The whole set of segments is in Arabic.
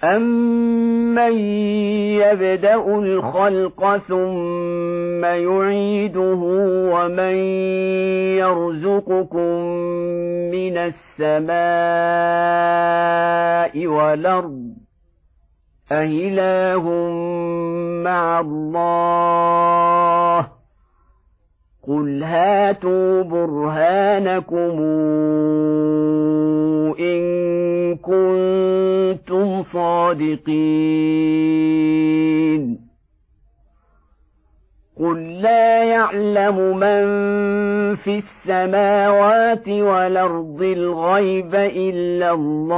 أَمَّن يَبْدَأُ الْخَلْقَ ثُمَّ يُعِيدُهُ وَمَن يَرْزُقُكُم مِّنَ السَّمَاءِ وَالْأَرْضِ أَإِلَٰهٌ مَّعَ اللَّهِ قُلْ هَاتُوا بُرْهَانَكُمْ إِن كُنتُمْ صَادِقِينَ قُل لَّا يَعْلَمُ مَن فِي السَّمَاوَاتِ وَالْأَرْضِ الْغَيْبَ إِلَّا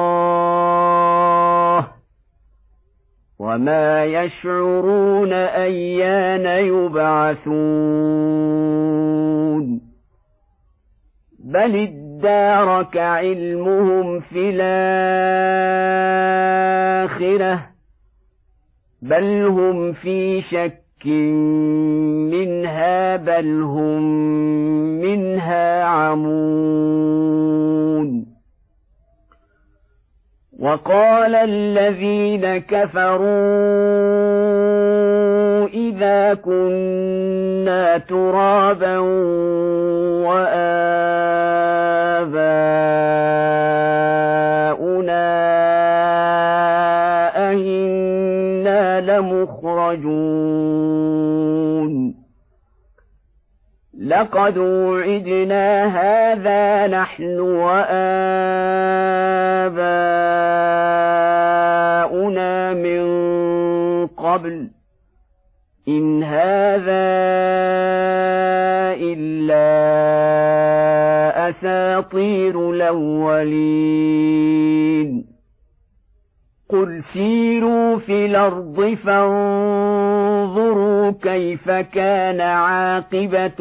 اللَّهُ وَمَا يَشْعُرُونَ أَيَّانَ يُبْعَثُونَ بَلِ ادَّارَكَ عِلْمُهُمْ فِي الْآخِرَةِ بَلْ هُمْ فِي شَكٍّ مِّنْهَا بَلْ هُمْ مِنْهَا عَمُونَ وَقَالَ الَّذِينَ كَفَرُوا إِذَا كُنَّا تُرَابًا وَآبَاؤُنَا أَإِنَّا لَمُخْرَجُونَ لَقَدْ وُعِدْنَا هَٰذَا نَحْنُ وَآبَاؤُنَا مِن قَبْلُ إِنْ هَٰذَا إِلَّا أَسَاطِيرُ الْأَوَّلِينَ قُلْ سِيرُوا فِي الْأَرْضِ فَانظُرُوا كَيْفَ كَانَ عَاقِبَةُ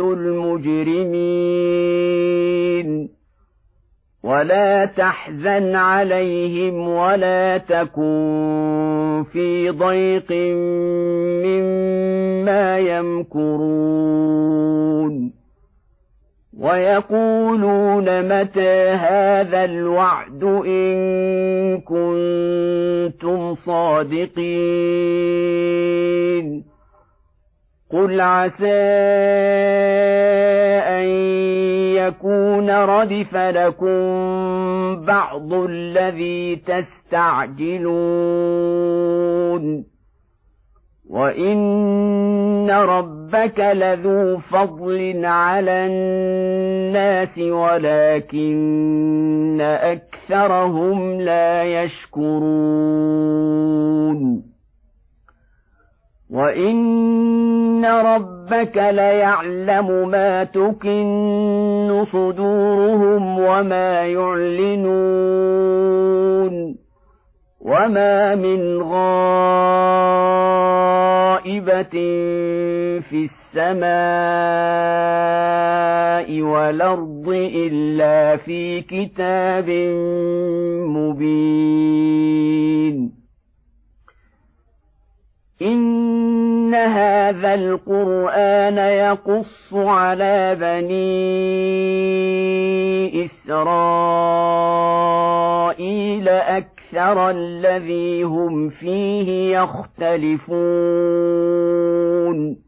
الْمُجْرِمِينَ وَلَا تَحْزَنْ عَلَيْهِمْ وَلَا تَكُن فِي ضَيْقٍ مِّمَّا يَمْكُرُونَ وَيَقُولُونَ مَتَىٰ هَٰذَا الْوَعْدُ إِن كُنتُمْ صَادِقِينَ قُلْ عَسَىٰ أَن يَكُونَ رَدِفَ لَكُم بَعْضُ الَّذِي تَسْتَعْجِلُونَ وَإِنَّ رَبَّكَ لَذُو فَضْلٍ عَلَى النَّاسِ وَلَٰكِنَّ أَكْثَرَهُمْ لَا يَشْكُرُونَ وَإِنَّ رَبَّكَ لَيَعْلَمُ مَا تُكِنُّ صُدُورُهُمْ وَمَا يُعْلِنُونَ وَمَا مِنْ غَائِبَةٍ فِي السَّمَاءِ وَالْأَرْضِ إِلَّا فِي كِتَابٍ مُبِينٍ إِنَّ هَٰذَا الْقُرْآنَ يَقُصُّ عَلَىٰ بَنِي إِسْرَائِيلَ أَكْثَرَ الَّذِي هُمْ فِيهِ يَخْتَلِفُونَ